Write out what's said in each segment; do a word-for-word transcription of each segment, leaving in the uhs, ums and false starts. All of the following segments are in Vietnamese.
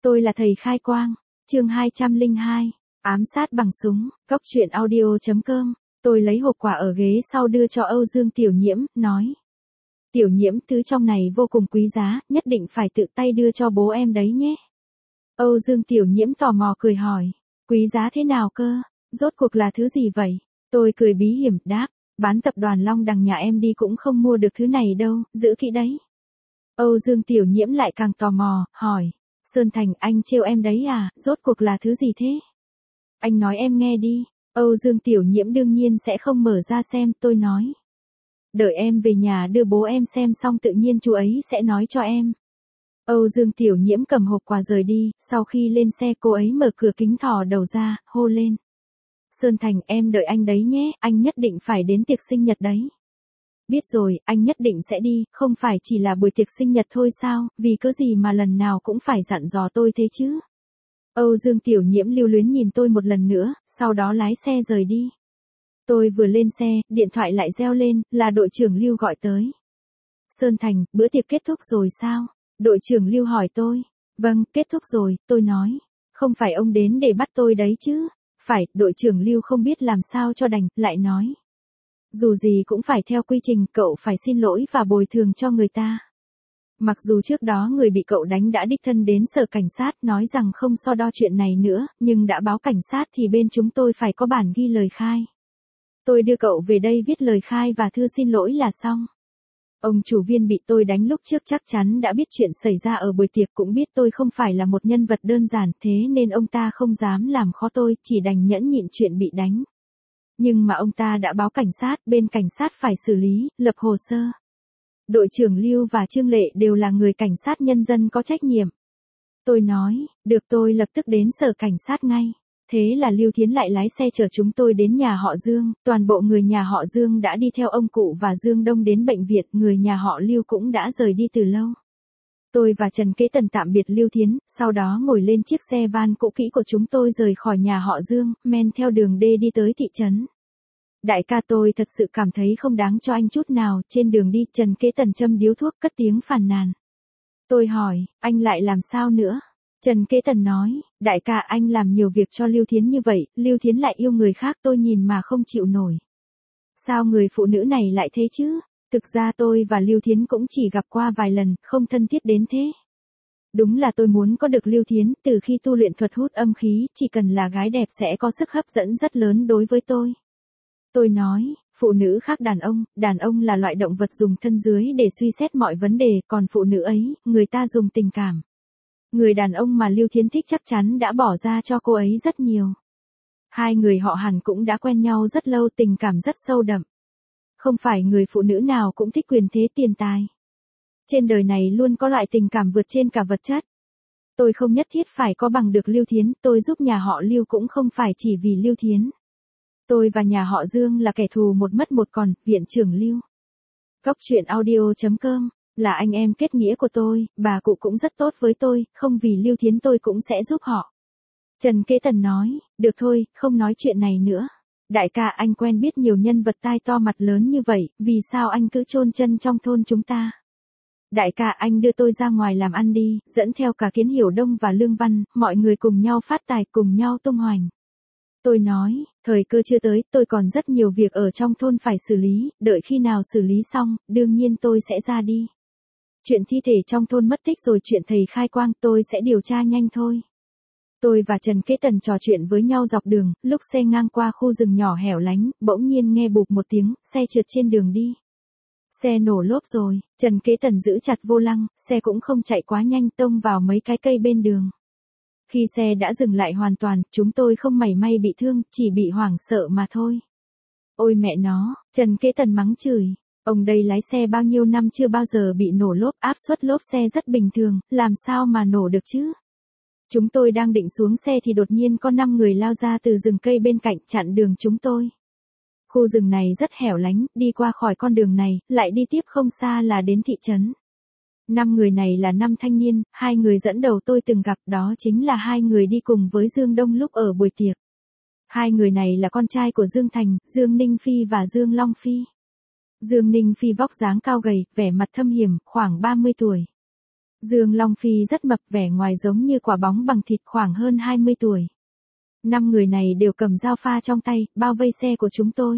Tôi là thầy khai quang. Chương hai trăm lẻ hai. Ám sát bằng súng. Cóc truyện audio chấm com. Tôi lấy hộp quà ở ghế sau đưa cho Âu Dương Tiểu Nhiễm, nói. Tiểu Nhiễm, thứ trong này vô cùng quý giá, nhất định phải tự tay đưa cho bố em đấy nhé. Âu Dương Tiểu Nhiễm tò mò cười hỏi. Quý giá thế nào cơ? Rốt cuộc là thứ gì vậy? Tôi cười bí hiểm, đáp. Bán tập đoàn Long Đằng nhà em đi cũng không mua được thứ này đâu, giữ kỹ đấy. Âu Dương Tiểu Nhiễm lại càng tò mò, hỏi. Sơn Thành, anh trêu em đấy à, rốt cuộc là thứ gì thế? Anh nói em nghe đi. Âu Dương Tiểu Nhiễm đương nhiên sẽ không mở ra xem, tôi nói. Đợi em về nhà đưa bố em xem xong tự nhiên chú ấy sẽ nói cho em. Âu Dương Tiểu Nhiễm cầm hộp quà rời đi, sau khi lên xe cô ấy mở cửa kính thò đầu ra, hô lên. Sơn Thành, em đợi anh đấy nhé, anh nhất định phải đến tiệc sinh nhật đấy. Biết rồi, anh nhất định sẽ đi, không phải chỉ là buổi tiệc sinh nhật thôi sao, vì cớ gì mà lần nào cũng phải dặn dò tôi thế chứ. Âu Dương Tiểu Nhiễm lưu luyến nhìn tôi một lần nữa, sau đó lái xe rời đi. Tôi vừa lên xe, điện thoại lại reo lên, là đội trưởng Lưu gọi tới. Sơn Thành, bữa tiệc kết thúc rồi sao? Đội trưởng Lưu hỏi tôi. Vâng, kết thúc rồi, tôi nói. Không phải ông đến để bắt tôi đấy chứ? Phải, đội trưởng Lưu không biết làm sao cho đành, lại nói. Dù gì cũng phải theo quy trình, cậu phải xin lỗi và bồi thường cho người ta. Mặc dù trước đó người bị cậu đánh đã đích thân đến sở cảnh sát nói rằng không so đo chuyện này nữa, nhưng đã báo cảnh sát thì bên chúng tôi phải có bản ghi lời khai. Tôi đưa cậu về đây viết lời khai và thư xin lỗi là xong. Ông chủ viên bị tôi đánh lúc trước chắc chắn đã biết chuyện xảy ra ở buổi tiệc, cũng biết tôi không phải là một nhân vật đơn giản, thế nên ông ta không dám làm khó tôi, chỉ đành nhẫn nhịn chuyện bị đánh. Nhưng mà ông ta đã báo cảnh sát, bên cảnh sát phải xử lý, lập hồ sơ. Đội trưởng Lưu và Trương Lệ đều là người cảnh sát nhân dân có trách nhiệm. Tôi nói, được, tôi lập tức đến sở cảnh sát ngay. Thế là Lưu Thiến lại lái xe chở chúng tôi đến nhà họ Dương, toàn bộ người nhà họ Dương đã đi theo ông cụ và Dương Đông đến bệnh viện, người nhà họ Lưu cũng đã rời đi từ lâu. Tôi và Trần Kế Tần tạm biệt Lưu Thiến, sau đó ngồi lên chiếc xe van cũ kỹ của chúng tôi rời khỏi nhà họ Dương, men theo đường D đi tới thị trấn. Đại ca, tôi thật sự cảm thấy không đáng cho anh chút nào, trên đường đi Trần Kế Tần châm điếu thuốc cất tiếng phàn nàn. Tôi hỏi, anh lại làm sao nữa? Trần Kế Tần nói, đại ca, anh làm nhiều việc cho Lưu Thiến như vậy, Lưu Thiến lại yêu người khác, tôi nhìn mà không chịu nổi. Sao người phụ nữ này lại thế chứ? Thực ra tôi và Lưu Thiến cũng chỉ gặp qua vài lần, không thân thiết đến thế. Đúng là tôi muốn có được Lưu Thiến, từ khi tu luyện thuật hút âm khí, chỉ cần là gái đẹp sẽ có sức hấp dẫn rất lớn đối với tôi. Tôi nói, phụ nữ khác đàn ông, đàn ông là loại động vật dùng thân dưới để suy xét mọi vấn đề, còn phụ nữ ấy, người ta dùng tình cảm. Người đàn ông mà Lưu Thiến thích chắc chắn đã bỏ ra cho cô ấy rất nhiều. Hai người họ Hàn cũng đã quen nhau rất lâu, tình cảm rất sâu đậm. Không phải người phụ nữ nào cũng thích quyền thế tiền tài. Trên đời này luôn có loại tình cảm vượt trên cả vật chất. Tôi không nhất thiết phải có bằng được Lưu Thiến, tôi giúp nhà họ Lưu cũng không phải chỉ vì Lưu Thiến. Tôi và nhà họ Dương là kẻ thù một mất một còn, viện trưởng Lưu. Cóc truyện audio chấm com, là anh em kết nghĩa của tôi, bà cụ cũng rất tốt với tôi, không vì Lưu Thiến tôi cũng sẽ giúp họ. Trần Kế Tần nói, được thôi, không nói chuyện này nữa. Đại ca, anh quen biết nhiều nhân vật tai to mặt lớn như vậy, vì sao anh cứ chôn chân trong thôn chúng ta? Đại ca, anh đưa tôi ra ngoài làm ăn đi, dẫn theo cả Kiến Hiểu Đông và Lương Văn, mọi người cùng nhau phát tài, cùng nhau tung hoành. Tôi nói, thời cơ chưa tới, tôi còn rất nhiều việc ở trong thôn phải xử lý, đợi khi nào xử lý xong, đương nhiên tôi sẽ ra đi. Chuyện thi thể trong thôn mất tích rồi chuyện thầy khai quang tôi sẽ điều tra nhanh thôi. Tôi và Trần Kế Tần trò chuyện với nhau dọc đường, lúc xe ngang qua khu rừng nhỏ hẻo lánh, bỗng nhiên nghe bụp một tiếng, xe trượt trên đường đi. Xe nổ lốp rồi, Trần Kế Tần giữ chặt vô lăng, xe cũng không chạy quá nhanh, tông vào mấy cái cây bên đường. Khi xe đã dừng lại hoàn toàn, chúng tôi không mảy may bị thương, chỉ bị hoảng sợ mà thôi. Ôi mẹ nó, Trần Kế Tần mắng chửi. Ông đây lái xe bao nhiêu năm chưa bao giờ bị nổ lốp, áp suất lốp xe rất bình thường, làm sao mà nổ được chứ? Chúng tôi đang định xuống xe thì đột nhiên có năm người lao ra từ rừng cây bên cạnh chặn đường chúng tôi. Khu rừng này rất hẻo lánh, đi qua khỏi con đường này, lại đi tiếp không xa là đến thị trấn. Năm người này là năm thanh niên, hai người dẫn đầu tôi từng gặp, đó chính là hai người đi cùng với Dương Đông lúc ở buổi tiệc. Hai người này là con trai của Dương Thành, Dương Ninh Phi và Dương Long Phi. Dương Ninh Phi vóc dáng cao gầy, vẻ mặt thâm hiểm, khoảng ba mươi tuổi. Dương Long Phi rất mập, vẻ ngoài giống như quả bóng bằng thịt, khoảng hơn hai mươi tuổi. Năm người này đều cầm dao pha trong tay, bao vây xe của chúng tôi.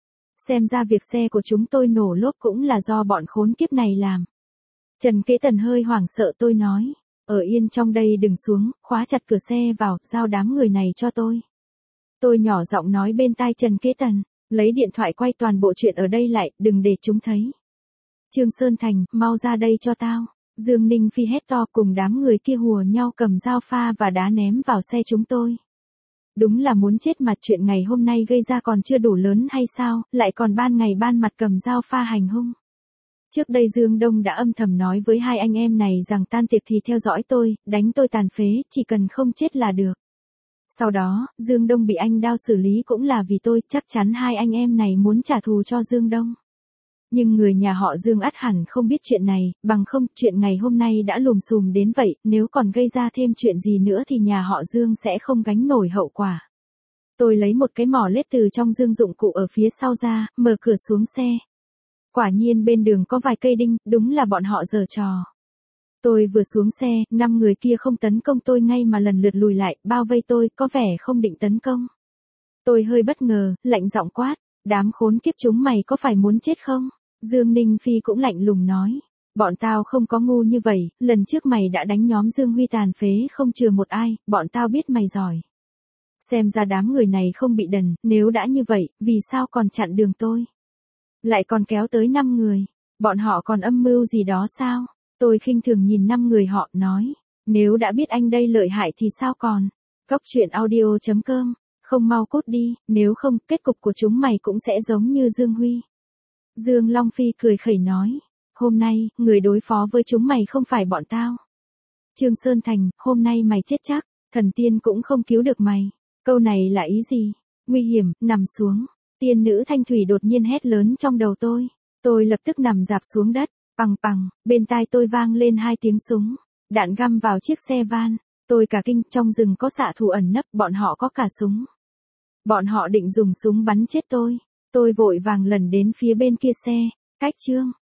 Xem ra việc xe của chúng tôi nổ lốp cũng là do bọn khốn kiếp này làm. Trần Kế Tần hơi hoảng sợ, tôi nói, ở yên trong đây đừng xuống, khóa chặt cửa xe vào, giao đám người này cho tôi. Tôi nhỏ giọng nói bên tai Trần Kế Tần, lấy điện thoại quay toàn bộ chuyện ở đây lại, đừng để chúng thấy. Trương Sơn Thành, mau ra đây cho tao. Dương Ninh Phi hét to, cùng đám người kia hùa nhau cầm dao pha và đá ném vào xe chúng tôi. Đúng là muốn chết mà, chuyện ngày hôm nay gây ra còn chưa đủ lớn hay sao, lại còn ban ngày ban mặt cầm dao pha hành hung. Trước đây Dương Đông đã âm thầm nói với hai anh em này rằng tan tiệc thì theo dõi tôi, đánh tôi tàn phế, chỉ cần không chết là được. Sau đó, Dương Đông bị anh Đao xử lý cũng là vì tôi, chắc chắn hai anh em này muốn trả thù cho Dương Đông. Nhưng người nhà họ Dương ắt hẳn không biết chuyện này, bằng không, chuyện ngày hôm nay đã lùm xùm đến vậy, nếu còn gây ra thêm chuyện gì nữa thì nhà họ Dương sẽ không gánh nổi hậu quả. Tôi lấy một cái mỏ lết từ trong dương dụng cụ ở phía sau ra, mở cửa xuống xe. Quả nhiên bên đường có vài cây đinh, đúng là bọn họ giở trò. Tôi vừa xuống xe, năm người kia không tấn công tôi ngay mà lần lượt lùi lại, bao vây tôi, có vẻ không định tấn công. Tôi hơi bất ngờ, lạnh giọng quát, đám khốn kiếp chúng mày có phải muốn chết không? Dương Ninh Phi cũng lạnh lùng nói, bọn tao không có ngu như vậy, lần trước mày đã đánh nhóm Dương Huy tàn phế không chừa một ai, bọn tao biết mày giỏi. Xem ra đám người này không bị đần, nếu đã như vậy, vì sao còn chặn đường tôi? Lại còn kéo tới năm người, bọn họ còn âm mưu gì đó sao? Tôi khinh thường nhìn năm người họ, nói, nếu đã biết anh đây lợi hại thì sao còn? Cốc truyện audio chấm com, không mau cút đi, nếu không, kết cục của chúng mày cũng sẽ giống như Dương Huy. Dương Long Phi cười khẩy nói, hôm nay, người đối phó với chúng mày không phải bọn tao. Trương Sơn Thành, hôm nay mày chết chắc, thần tiên cũng không cứu được mày. Câu này là ý gì? Nguy hiểm, nằm xuống. Tiên nữ Thanh Thủy đột nhiên hét lớn trong đầu tôi. Tôi lập tức nằm rạp xuống đất, pằng pằng, bên tai tôi vang lên hai tiếng súng. Đạn găm vào chiếc xe van. Tôi cả kinh, trong rừng có xạ thủ ẩn nấp, bọn họ có cả súng. Bọn họ định dùng súng bắn chết tôi. Tôi vội vàng lẩn đến phía bên kia xe, cách Trương